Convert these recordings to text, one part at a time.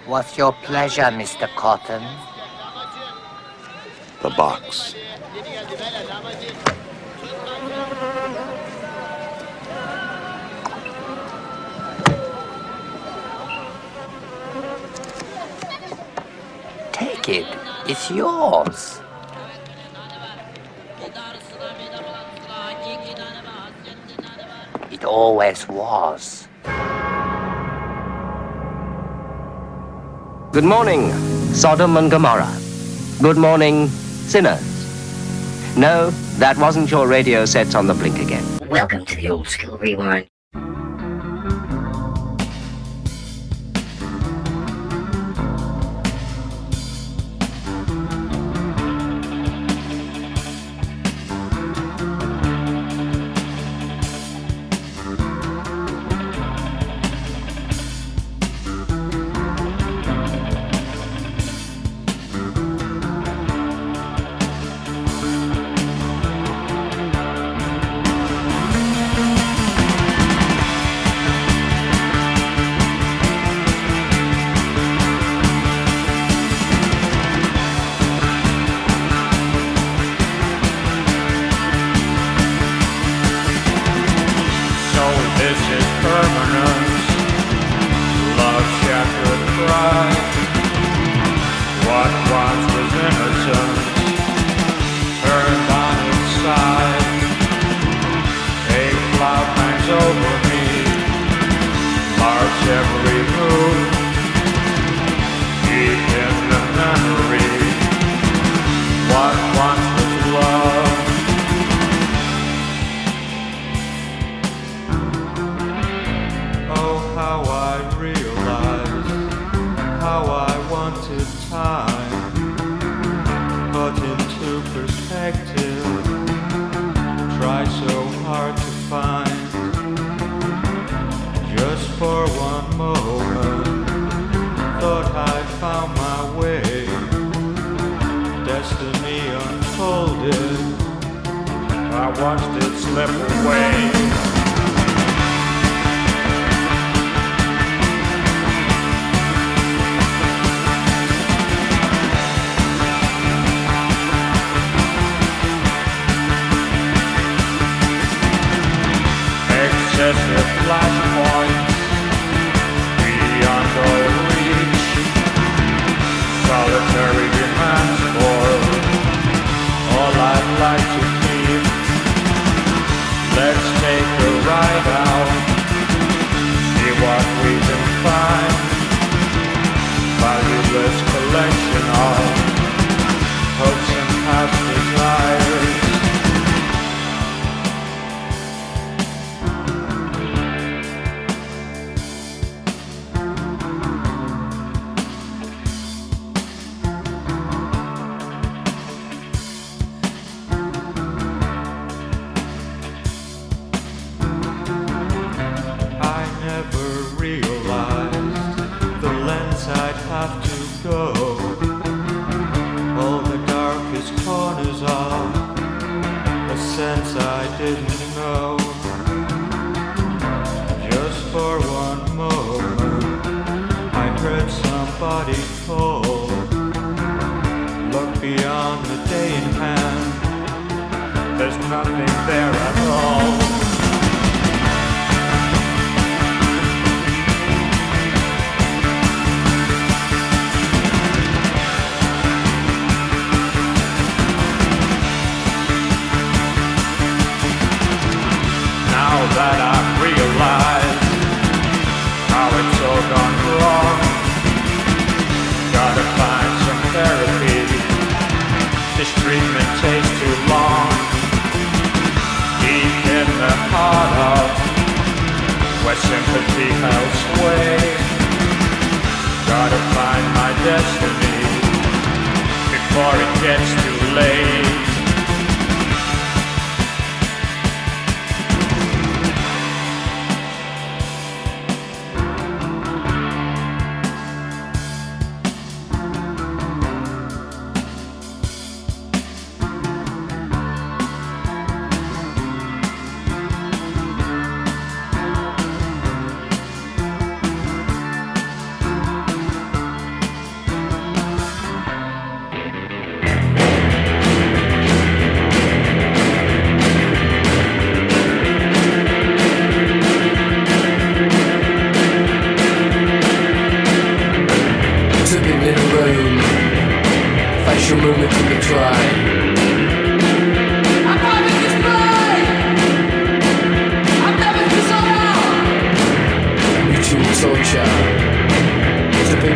What's your pleasure, Mr. Cotton? The box. Take it. It's yours. It always was. Good morning, Sodom and Gomorrah. Good morning, sinners. No, that wasn't your radio sets on the blink again. Welcome to the Old School Rewind.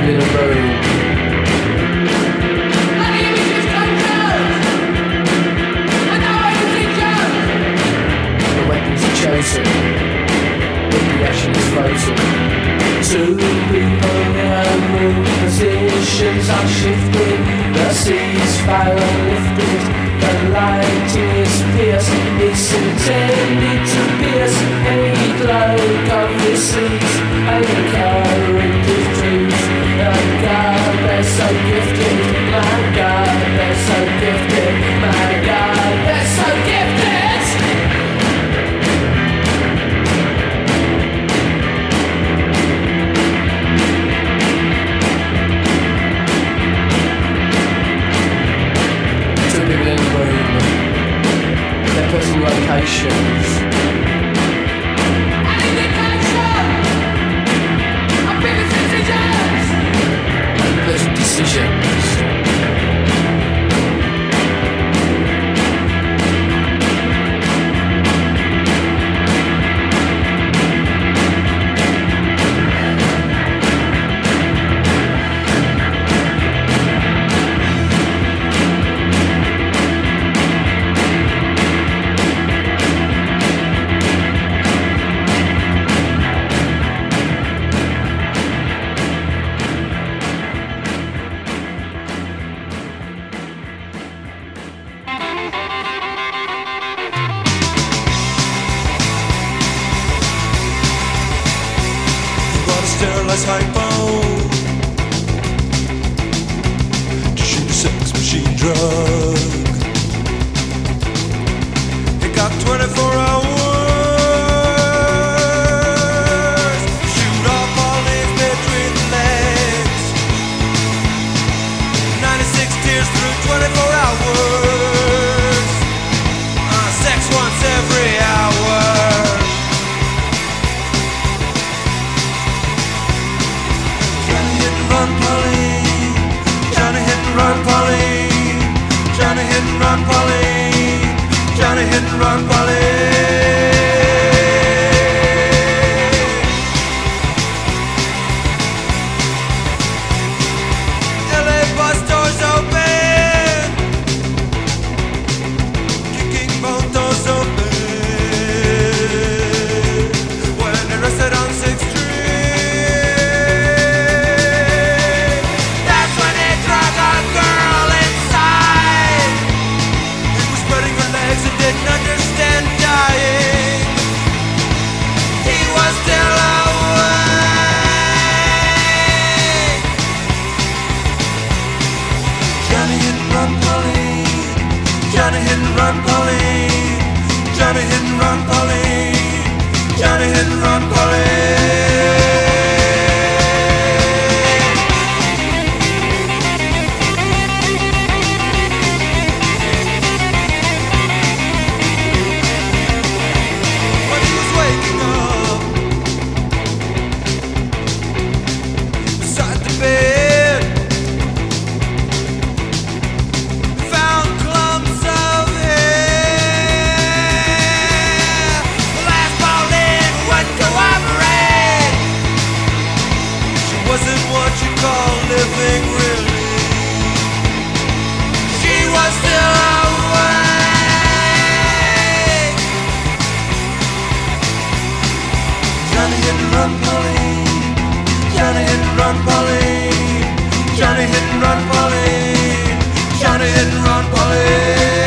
in a room. The weapons are chosen, but the action is frozen. Two people in move, positions are shifting. The ceasefire lifted, the light is pierced. It's intended to pierce any cloak of his sleeves and the character's dreams. My God, they're so gifted. My God, they're so gifted. My God, they're so gifted. Personal locations. Personal decisions. sterilized hypo to shoot a sex machine drug. It got 24 hours. Shoot off all his between the legs. 96 tears through 24 hours. Sex once every hour. Run, Pauline, Johnny hit and run, Pauline, Johnny hit and run, Pauline, Johnny hit and run, Pauline. LA bus doors open, kicking both doors open, when arrested on 6th Street. Didn't understand dying. He was still awake. Johnny hit and run, Pauline. Johnny hit and run, Pauline. Johnny hit and run, Pauline. Johnny hit and run, Pauline. Wasn't what you call living, really. She was still awake. Johnny hit and run, Pauline. Johnny hit and run, Pauline. Johnny hit and run, Pauline. Johnny hit and run, Pauline.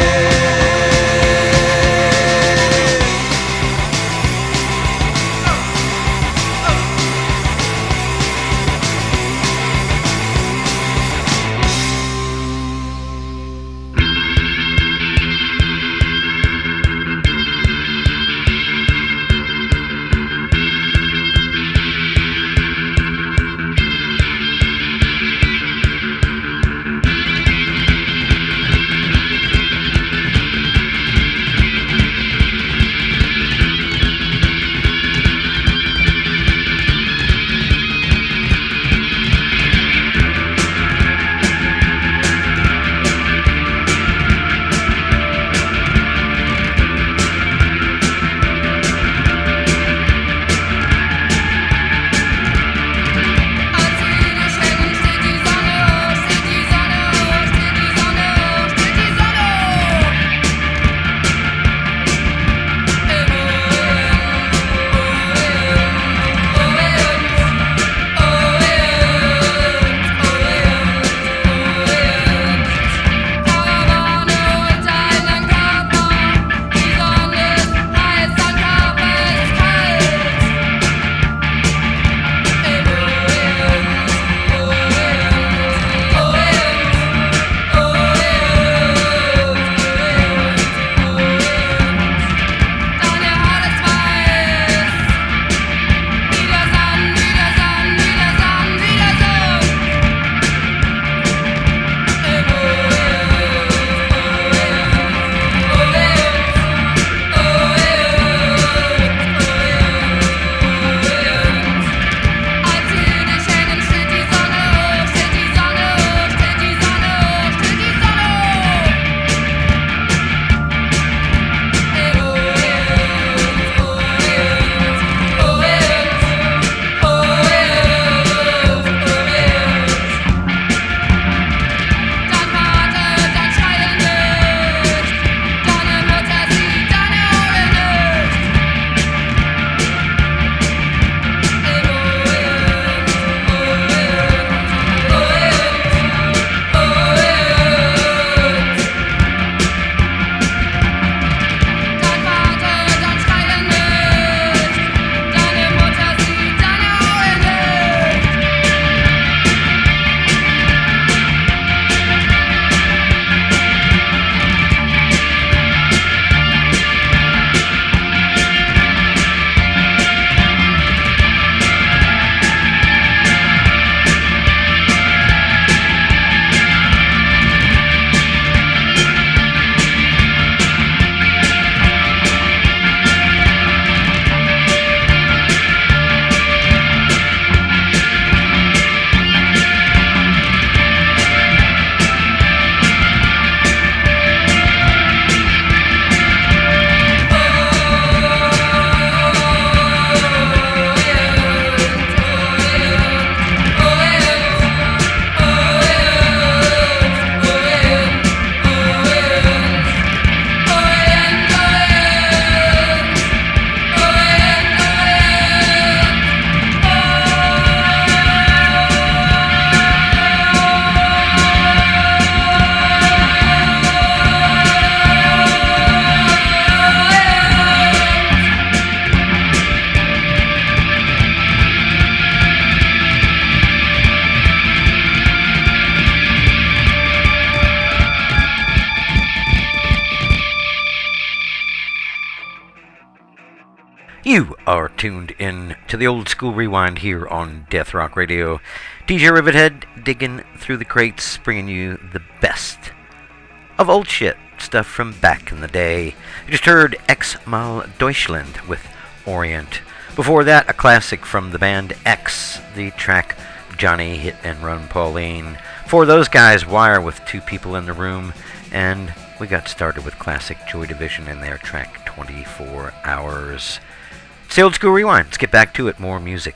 are tuned in to the Old School Rewind here on Death Rock Radio. DJ Rivethead digging through the crates, bringing you the best of old shit, stuff from back in the day. You just heard X Mal Deutschland with Orient. Before that, a classic from the band X, the track Johnny Hit and Run Pauline. For those guys, Wire with Two People in the Room, and we got started with classic Joy Division and their track 24 Hours. It's the Old School Rewind. Let's get back to it. More music.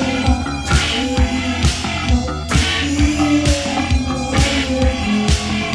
Heaven.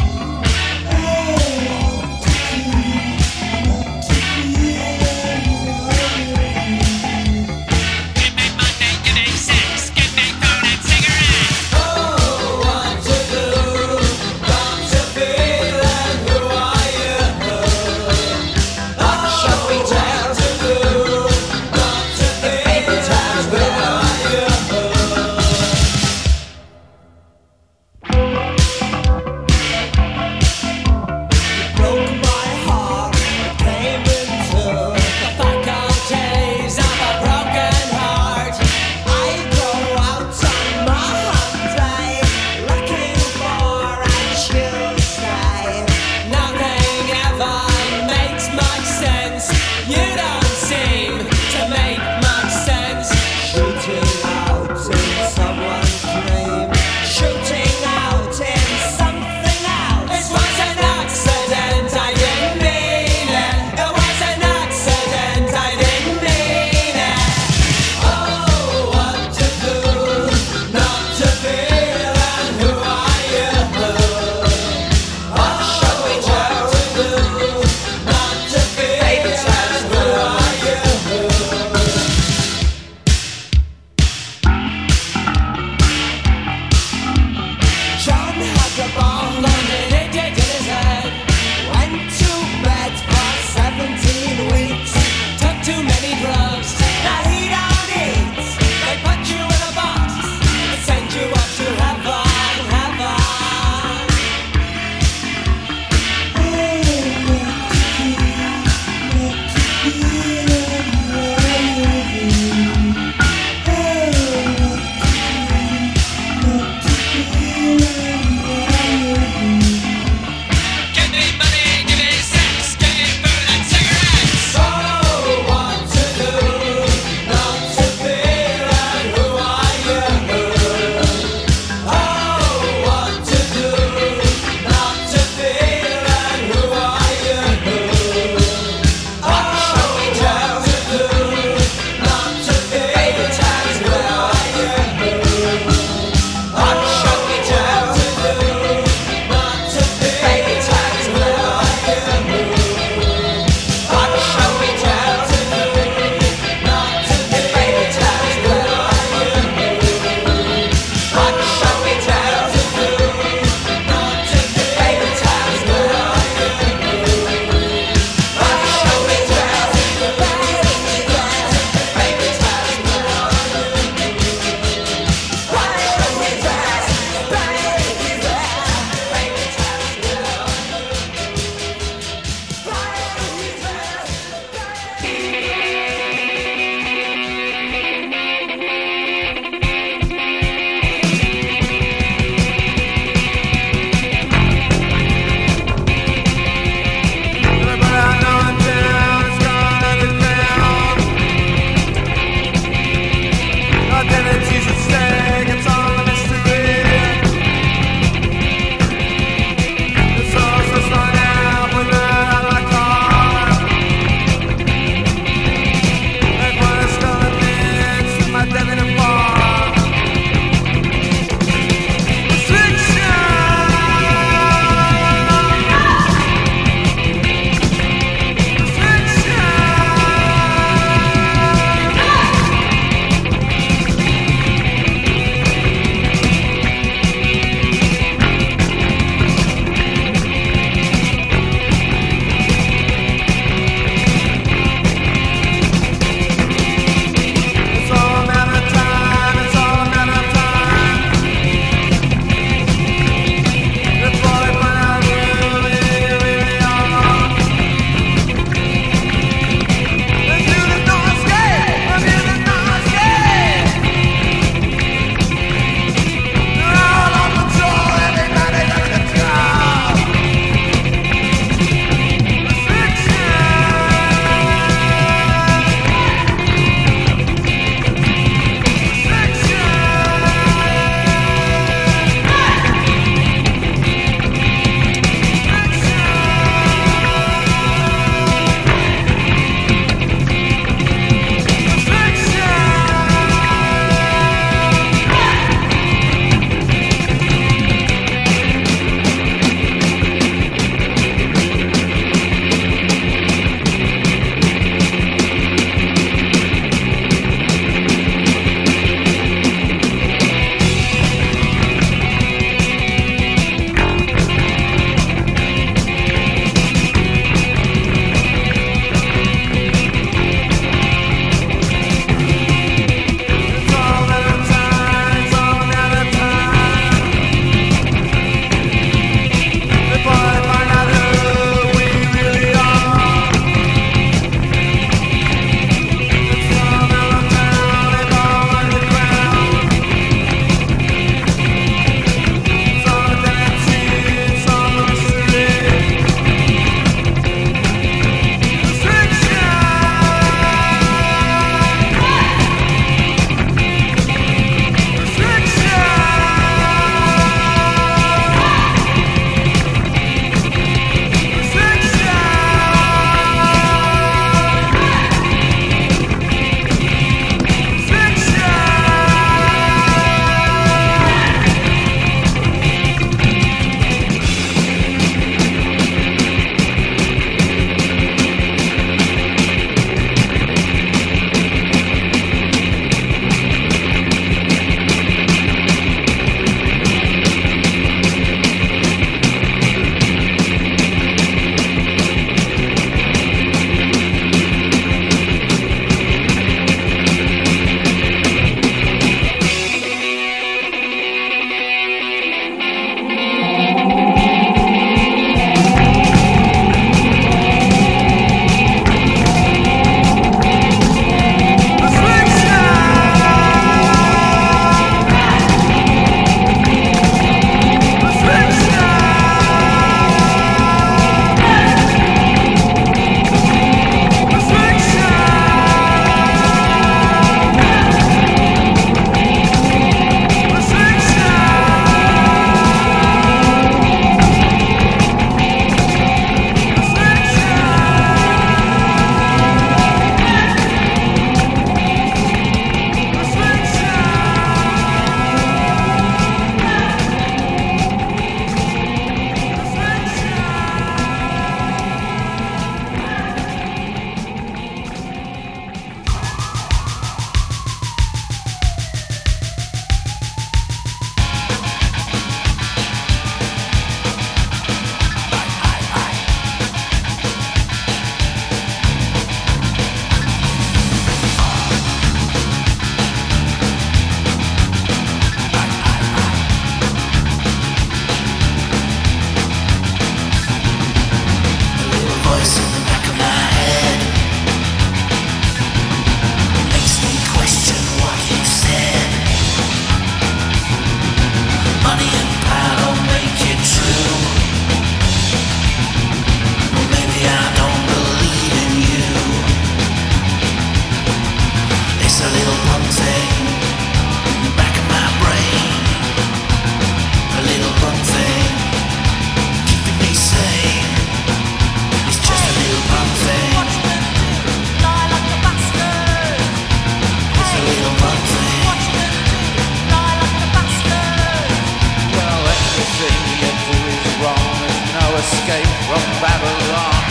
enter is wrong. There's no escape from Babylon.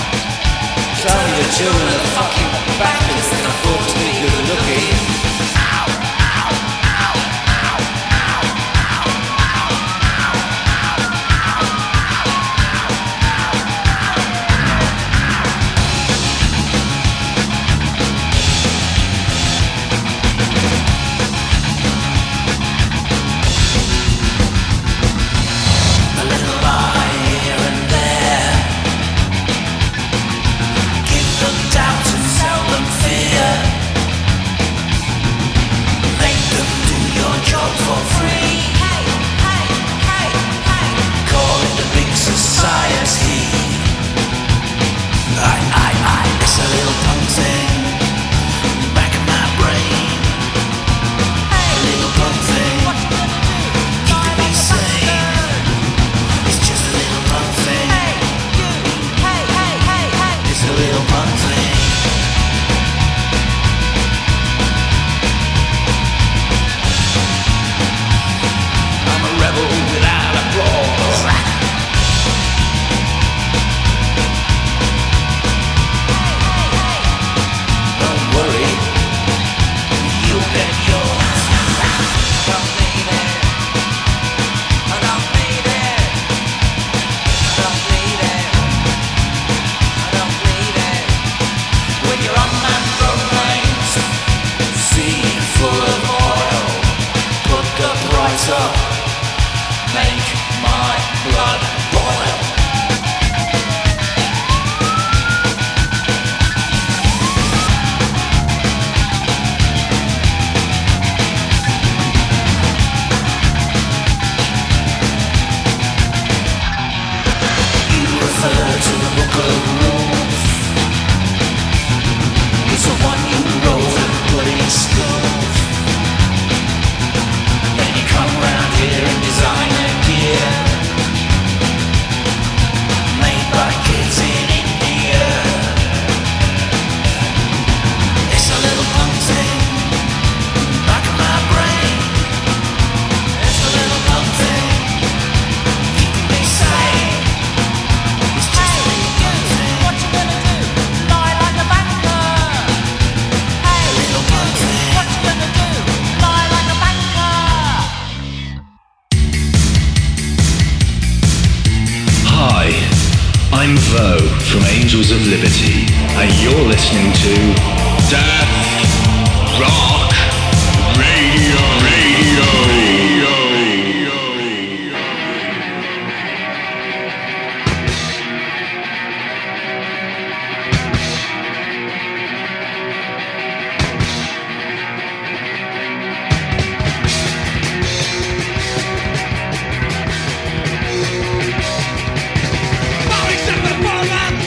Tell me the children are fucking backers can afford to be good looking.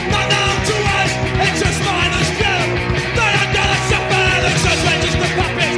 Puppet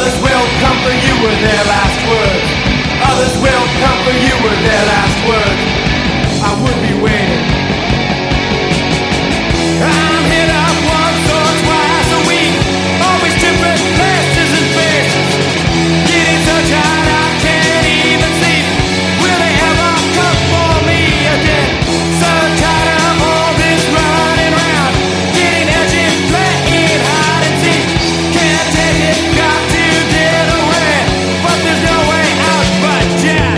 Others will comfort you with their last words. Others will comfort you with their last words. I would be waiting. I'm hit up once or twice a week. Always different places and faces. Getting so tired I can't even sleep. Will they ever come for me again? So tired of all this running round. Getting edgy, playing hide and seek. Can't take it, got to get away. But there's no way out but Jack.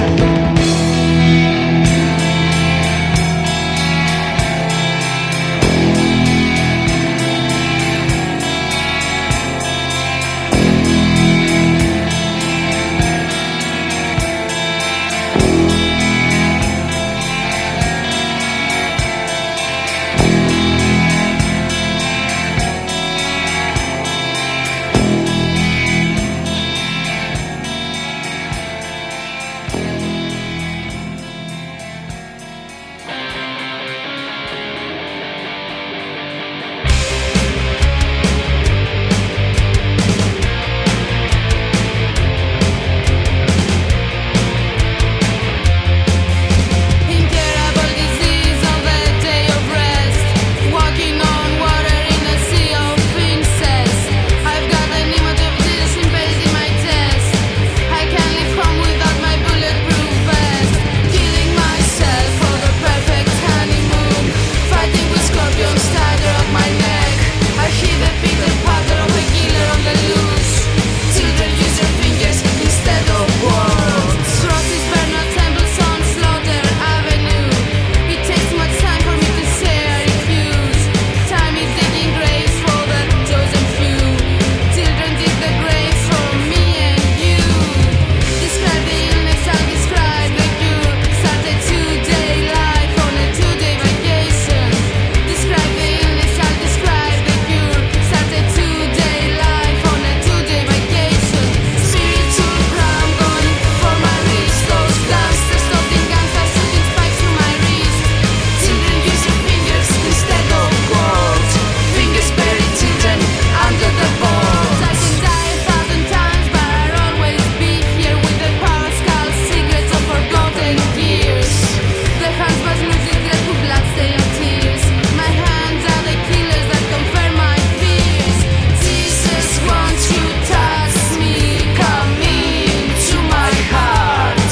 Incurable disease of a day of rest. Walking on water in a sea of princess. I've got an image of this embedded in my chest. I can't leave home without my bulletproof vest. Killing myself for the perfect honeymoon. Fighting with scorpions tied around my neck. I hear the bitter patter of a killer on the loose. Children use their fingers instead of words. Crosses burn not temples on Slaughter Avenue. It takes much time for me to say I refuse. Time is digging graves for the chosen few. Children dig the graves for me and you. Describe the illness, I'll describe the cure. Start a 2-day life on a 2-day vacation. Describe the illness, I'll describe the cure. Start a 2-day life on a 2-day vacation. Spiritual crown going for my wrist. Those blasters stopping guns are shooting spikes through my wrist. Children use your fingers instead of words. Fingers bury children under the boards. I can die 1,000 times, but I'll always be here with the power skull secrets of forgotten years. The hands was music that put bloodstained tears. My hands are the killers that confirm my fears. Jesus, won't you touch me? Come into my heart.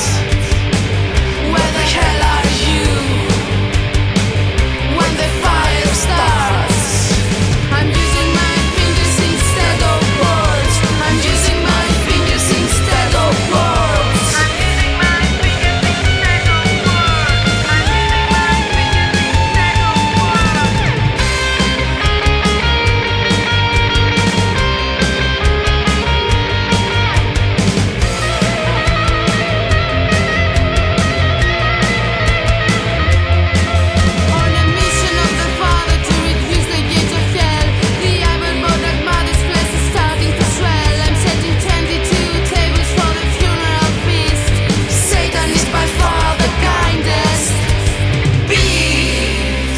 Where the hell are you? When the fire starts, I'm using my fingers instead of words. I'm using my fingers instead of words. I'm using my fingers instead of words. I'm using my fingers instead of words. On a mission of the Father to reduce the gates of hell, the iron monarch mother's flesh is starting to swell. I'm setting 22 tables for the funeral feast. Satan is by far the kindest beast.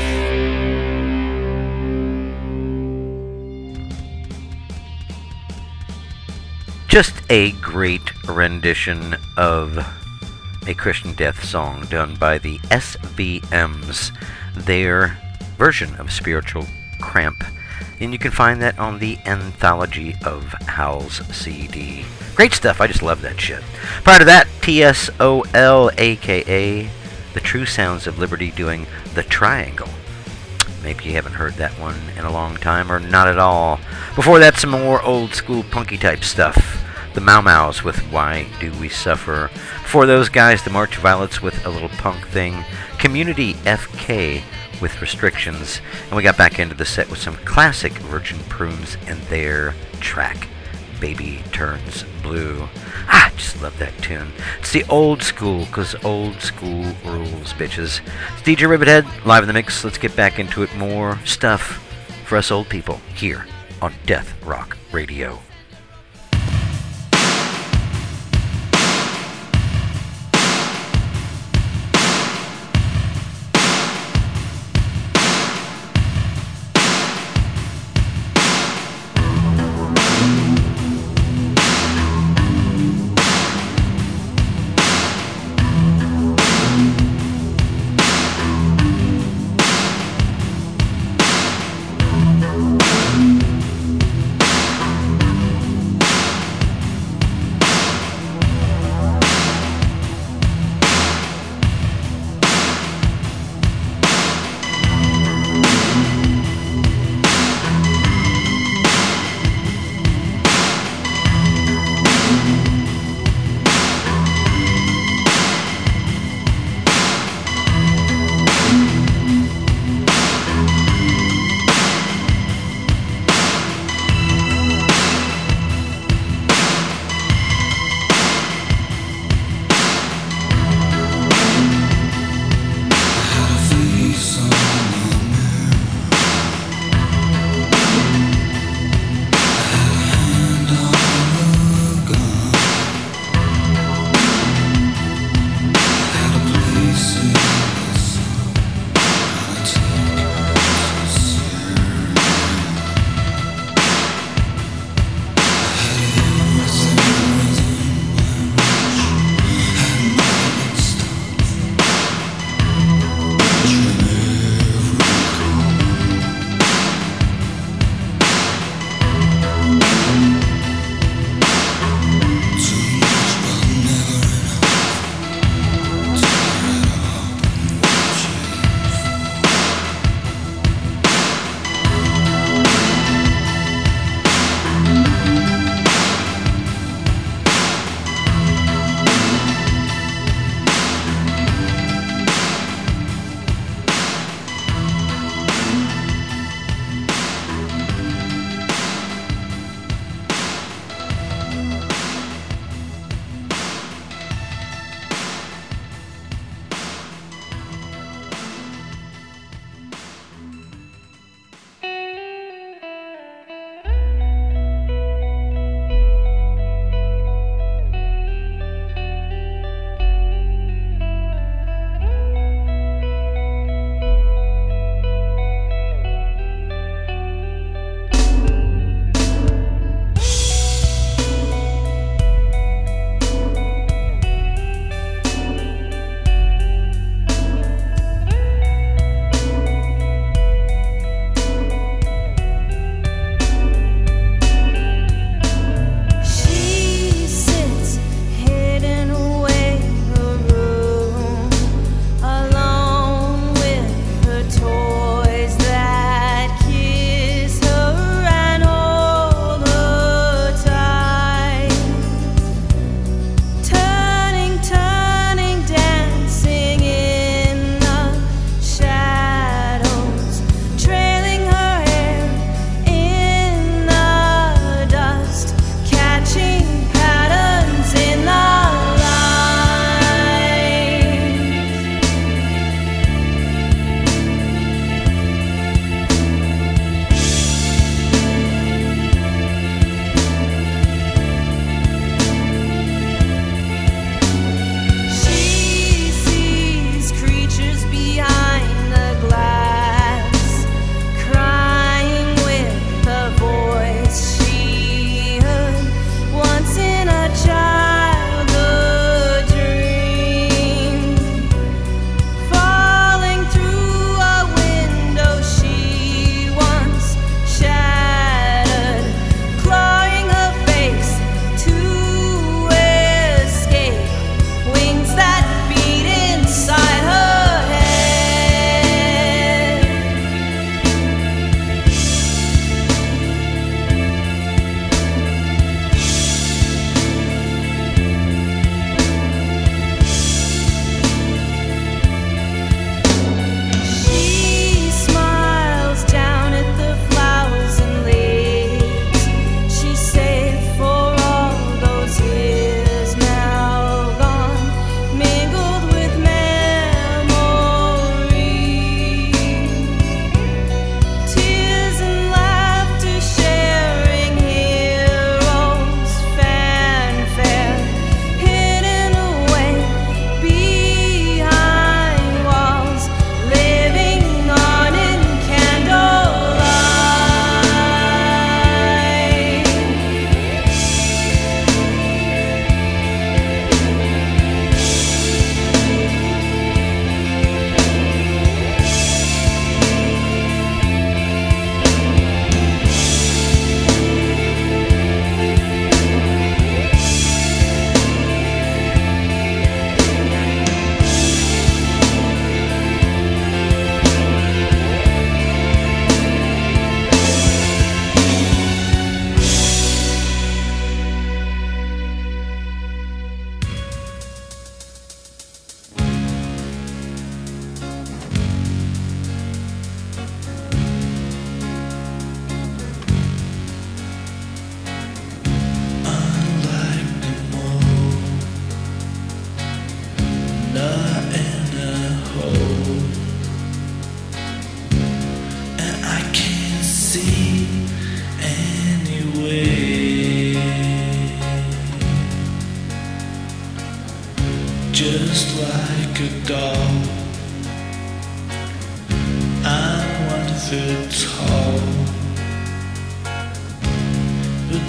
Just a great rendition of a Christian death song done by the SVMs, their version of Spiritual Cramp. And you can find that on the Anthology of Howl's CD. Great stuff, I just love that shit. Prior to that, TSOL, aka The True Sounds of Liberty, doing The Triangle. Maybe you haven't heard that one in a long time, or not at all. Before that, some more old school punky type stuff. The Mau Mau's with Why Do We Suffer. Before those guys, the March Violets with a little punk thing. Community FK with Restrictions. And we got back into the set with some classic Virgin Prunes and their track, Baby Turns Blue. Ah, just love that tune. It's the old school, because old school rules, bitches. It's DJ Rivethead, live in the mix. Let's get back into it. More stuff for us old people here on Death Rock Radio.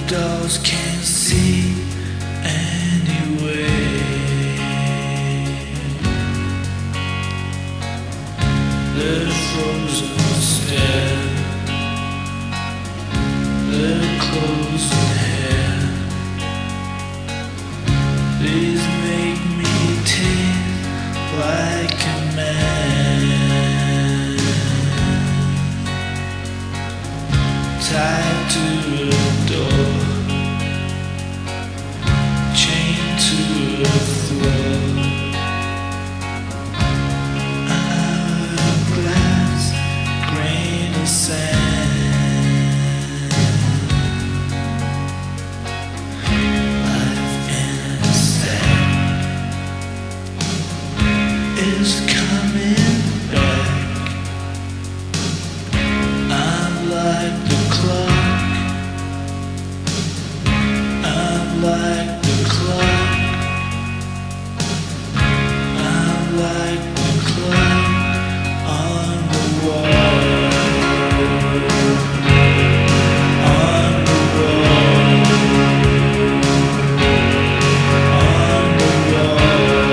dolls can't see anyway. The frozen stare, the closing hair. Please make me taste like a man, tied to a door, chained to a floor. Hourglass, grain of sand. Life in a sack is coming back. I'm like the clock. I'm like the clock. I'm like the clock on the wall. On the wall. On the wall.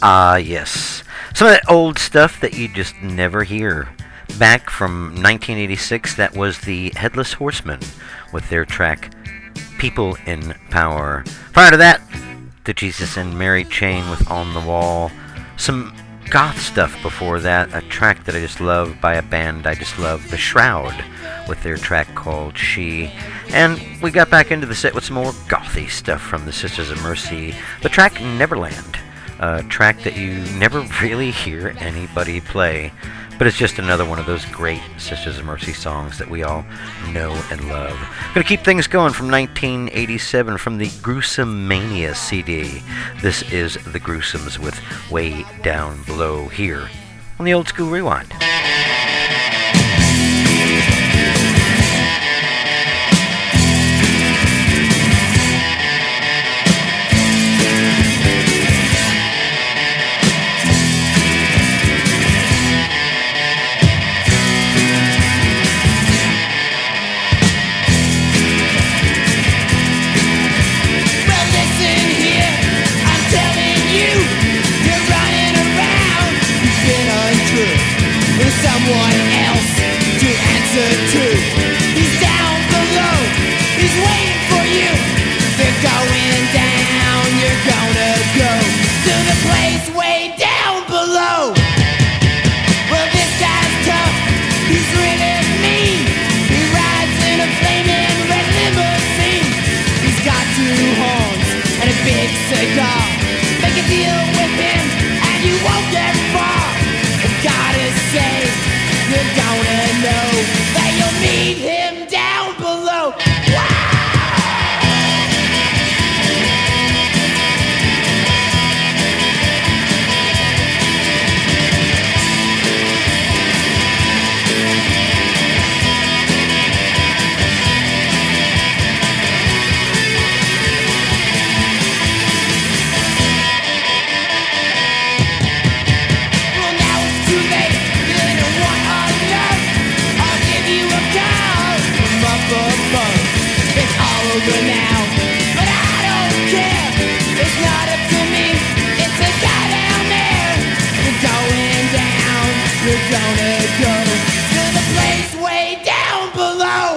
Ah, yes. Some of that old stuff that you just never hear. Back from 1986, that was the Headless Horsemen with their track People in Power. Prior to that, the Jesus and Mary Chain with On the Wall. Some goth stuff before that, a track that I just love by a band I just love, The Shroud, with their track called She. And we got back into the set with some more gothy stuff from the Sisters of Mercy, the track Neverland, a track that you never really hear anybody play, but it's just another one of those great Sisters of Mercy songs that we all know and love. Gonna keep things going from 1987 from the Gruesome Mania CD. This is The Gruesomes with Way Down Below here on the Old School Rewind. Someone else to answer to. He's down below, he's waiting for you. They're going down, you're gonna go to the place way down below. Well, this guy's tough, he's really mean. He rides in a flaming red limousine. He's got two horns and a big cigar. Make a deal with him and you won't get far. Gotta say, you're gonna know that you'll meet him down below. Over now, but I don't care. It's not up to me. It's a guy down there. You're going down. You're gonna go to the place way down below.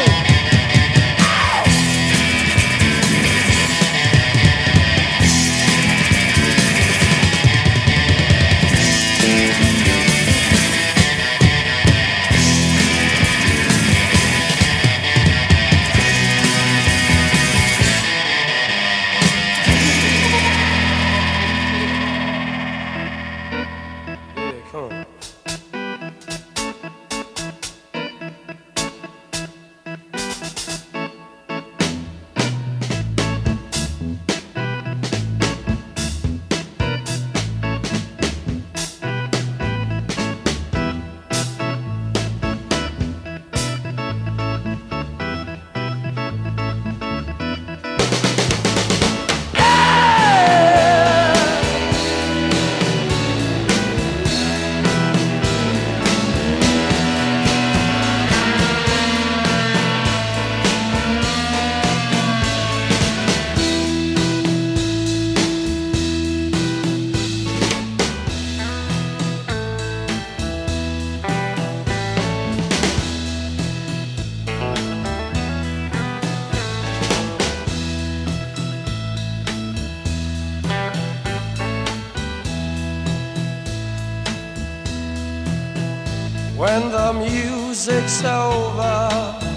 When the music's over,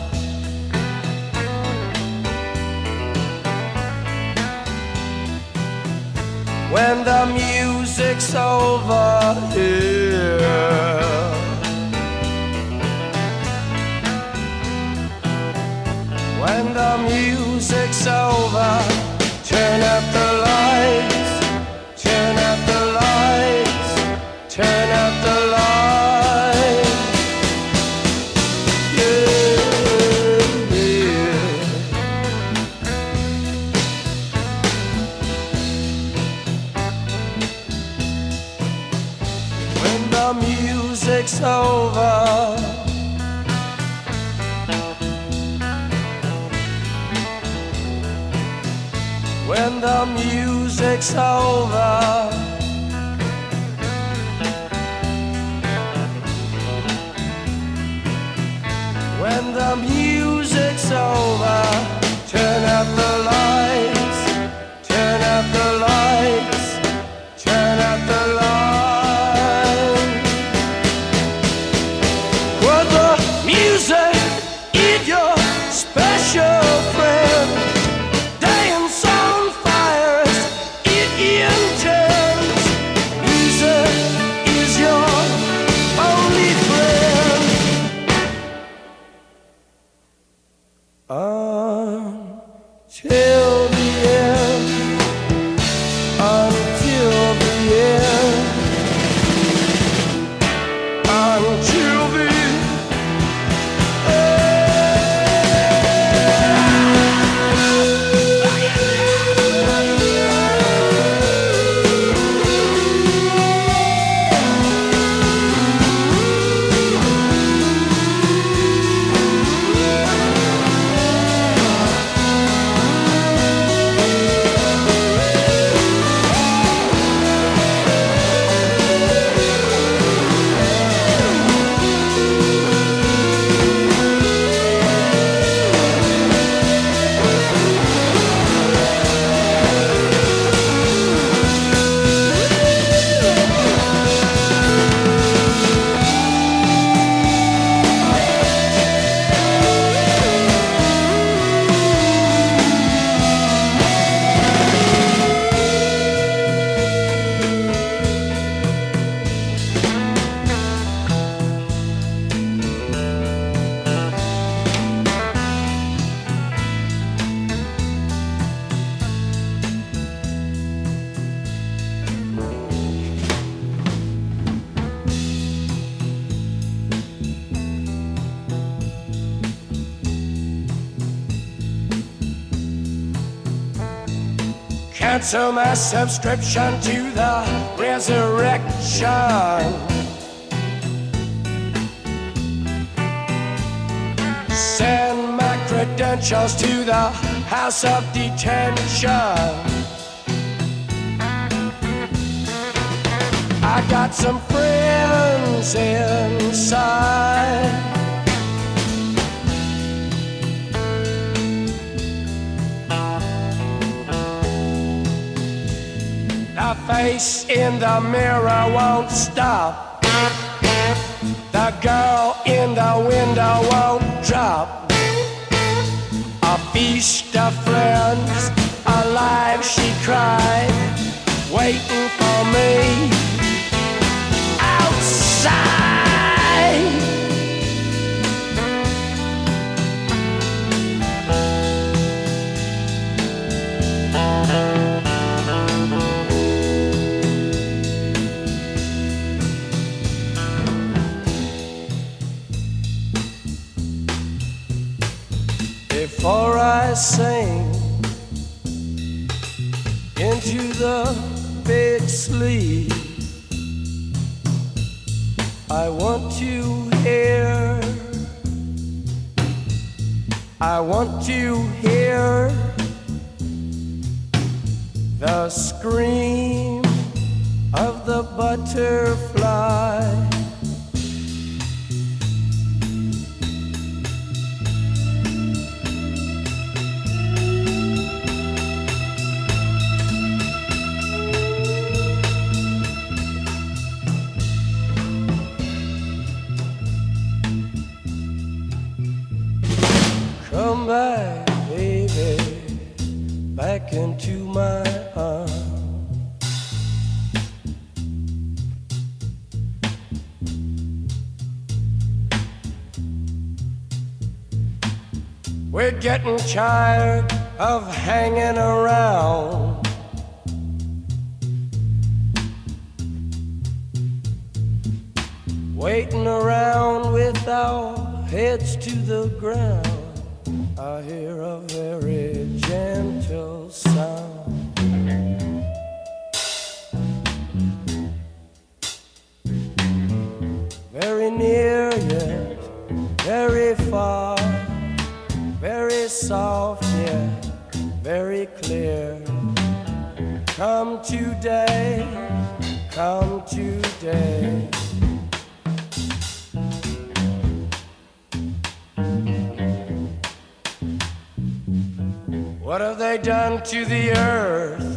when the music's over here, when the music's over, turn up the lights, turn up the lights, turn up the lights. The music's over, when the music's over, when the music's over. Turn up the lights, turn up the lights, turn up the lights. Well, the music is your special friend. Dance on fires, it intends. Music is your only friend. Until the end, until the end, until the cancel my subscription to the resurrection. Send my credentials to the house of detention. I got some friends inside. The face in the mirror won't stop. The girl in the window won't drop. A feast of friends, alive she cried, waiting for me outside. Before I sing into the big sleep, I want to hear the scream of the butterfly. Come back, baby, back into my arms. We're getting tired of hanging around. Waiting around with our heads to the ground. I hear a very gentle sound. Very near yet very far, very soft yet very clear. Come today, come today. What have they done to the earth?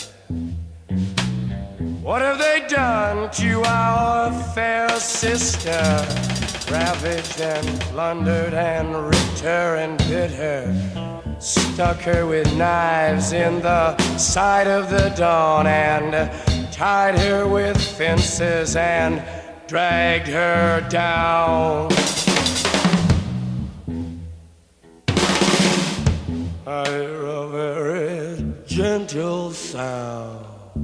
What have they done to our fair sister? Ravaged and plundered and ripped her and bit her, stuck her with knives in the side of the dawn, and tied her with fences and dragged her down. I hear a very gentle sound.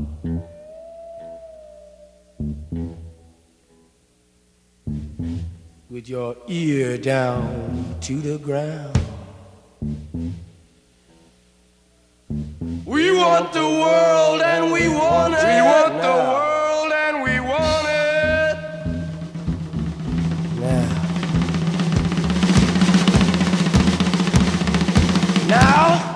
With your ear down to the ground. We want the world and we want it. We want the world and we want it. Now.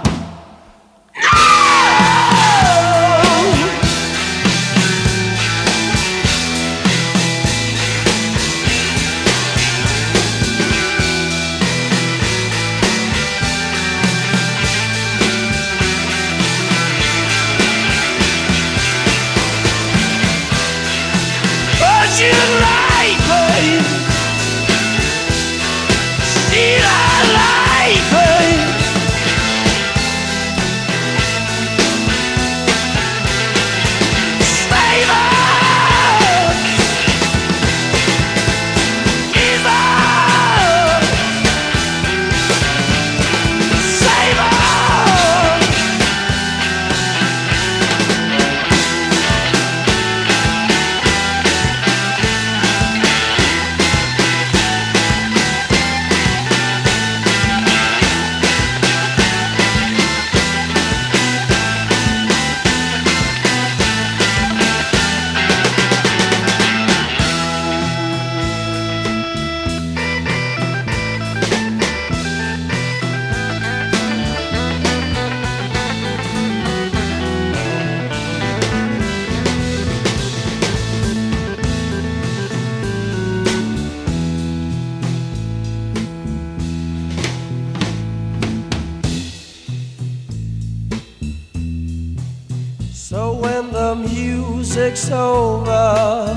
So when the music's over,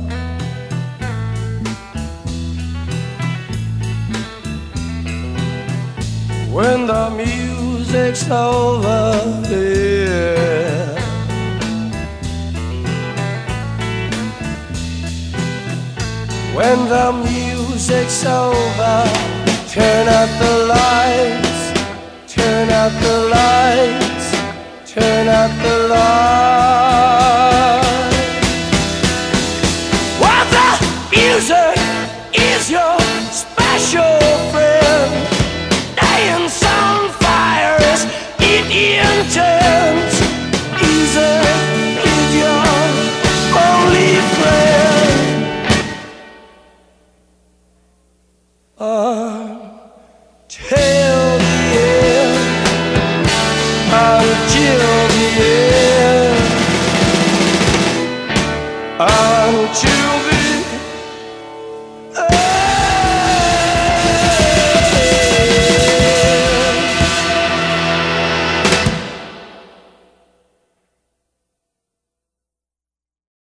when the music's over, yeah, when the music's over, turn out the lights, turn out the lights, turn out the lights. While the music is your special friend, dance on fire as it intends. Music is your only friend. Till the end, until the end, until the